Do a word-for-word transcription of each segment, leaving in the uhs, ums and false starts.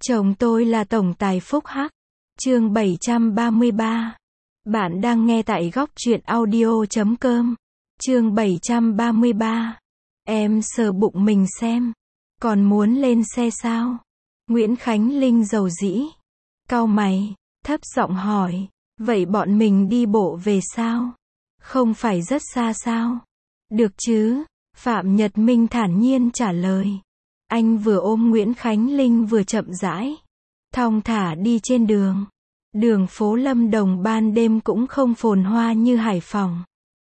Chồng tôi là tổng tài Phúc Hắc. Chương bảy trăm ba mươi ba. Bạn đang nghe tại góc truyện audio chấm com. Chương bảy trăm ba mươi ba. Em sờ bụng mình xem. Còn muốn lên xe sao? Nguyễn Khánh Linh rầu rĩ. Cau mày, thấp giọng hỏi. Vậy bọn mình đi bộ về sao? Không phải rất xa sao? Được chứ? Phạm Nhật Minh thản nhiên trả lời. Anh vừa ôm Nguyễn Khánh Linh vừa chậm rãi, thong thả đi trên đường. Đường phố Lâm Đồng ban đêm cũng không phồn hoa như Hải Phòng.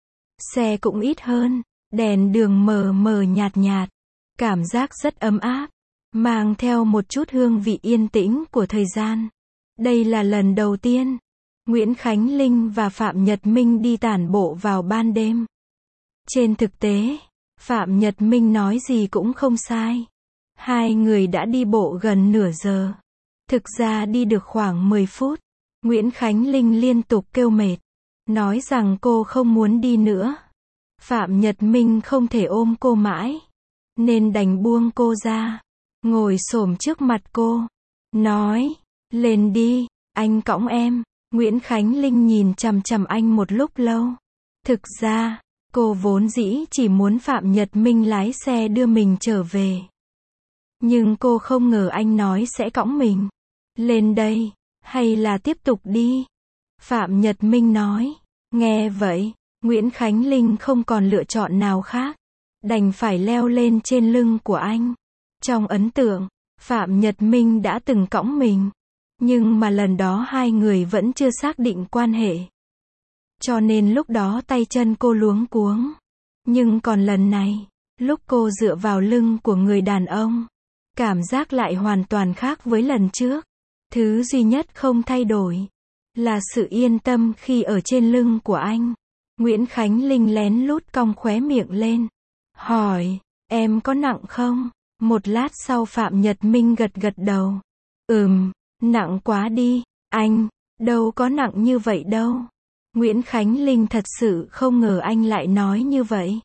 Xe cũng ít hơn, đèn đường mờ mờ nhạt nhạt. Cảm giác rất ấm áp, mang theo một chút hương vị yên tĩnh của thời gian. Đây là lần đầu tiên Nguyễn Khánh Linh và Phạm Nhật Minh đi tản bộ vào ban đêm. Trên thực tế, Phạm Nhật Minh nói gì cũng không sai. Hai người đã đi bộ gần nửa giờ. Thực ra đi được khoảng mười phút. Nguyễn Khánh Linh liên tục kêu mệt, nói rằng cô không muốn đi nữa. Phạm Nhật Minh không thể ôm cô mãi, nên đành buông cô ra, ngồi xổm trước mặt cô, nói, lên đi, anh cõng em. Nguyễn Khánh Linh nhìn chằm chằm anh một lúc lâu. Thực ra, cô vốn dĩ chỉ muốn Phạm Nhật Minh lái xe đưa mình trở về. Nhưng cô không ngờ anh nói sẽ cõng mình lên đây, hay là tiếp tục đi? Phạm Nhật Minh nói. Nghe vậy, Nguyễn Khánh Linh không còn lựa chọn nào khác, đành phải leo lên trên lưng của anh. Trong ấn tượng, Phạm Nhật Minh đã từng cõng mình, nhưng mà lần đó hai người vẫn chưa xác định quan hệ. Cho nên lúc đó tay chân cô luống cuống. Nhưng còn lần này, lúc cô dựa vào lưng của người đàn ông, cảm giác lại hoàn toàn khác với lần trước. Thứ duy nhất không thay đổi là sự yên tâm khi ở trên lưng của anh. Nguyễn Khánh Linh lén lút cong khóe miệng lên, hỏi, em có nặng không? Một lát sau Phạm Nhật Minh gật gật đầu. Ừm, nặng quá đi, anh, đâu có nặng như vậy đâu. Nguyễn Khánh Linh thật sự không ngờ anh lại nói như vậy.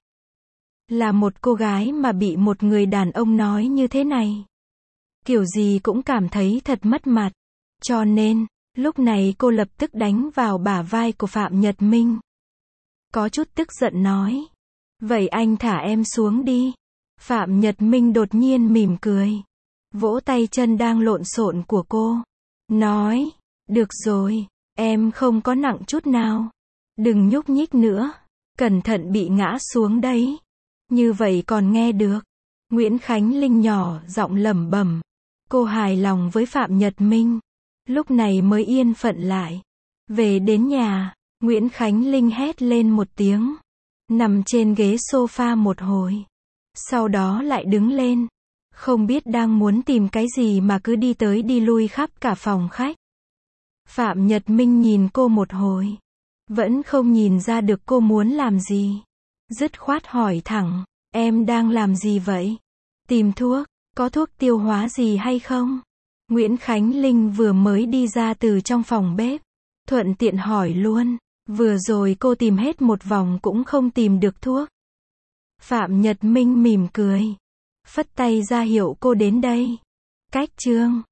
Là một cô gái mà bị một người đàn ông nói như thế này, kiểu gì cũng cảm thấy thật mất mặt. Cho nên, lúc này cô lập tức đánh vào bả vai của Phạm Nhật Minh. Có chút tức giận nói. Vậy anh thả em xuống đi. Phạm Nhật Minh đột nhiên mỉm cười, vỗ tay chân đang lộn xộn của cô, nói, được rồi, em không có nặng chút nào. Đừng nhúc nhích nữa, cẩn thận bị ngã xuống đấy. Như vậy còn nghe được. Nguyễn Khánh Linh nhỏ giọng lẩm bẩm. Cô hài lòng với Phạm Nhật Minh, lúc này mới yên phận lại. Về đến nhà, Nguyễn Khánh Linh hét lên một tiếng, nằm trên ghế sofa một hồi. Sau đó lại đứng lên, không biết đang muốn tìm cái gì mà cứ đi tới đi lui khắp cả phòng khách. Phạm Nhật Minh nhìn cô một hồi, vẫn không nhìn ra được cô muốn làm gì. Dứt khoát hỏi thẳng, em đang làm gì vậy? Tìm thuốc, có thuốc tiêu hóa gì hay không? Nguyễn Khánh Linh vừa mới đi ra từ trong phòng bếp, thuận tiện hỏi luôn, vừa rồi cô tìm hết một vòng cũng không tìm được thuốc. Phạm Nhật Minh mỉm cười, phất tay ra hiệu cô đến đây. Cách chương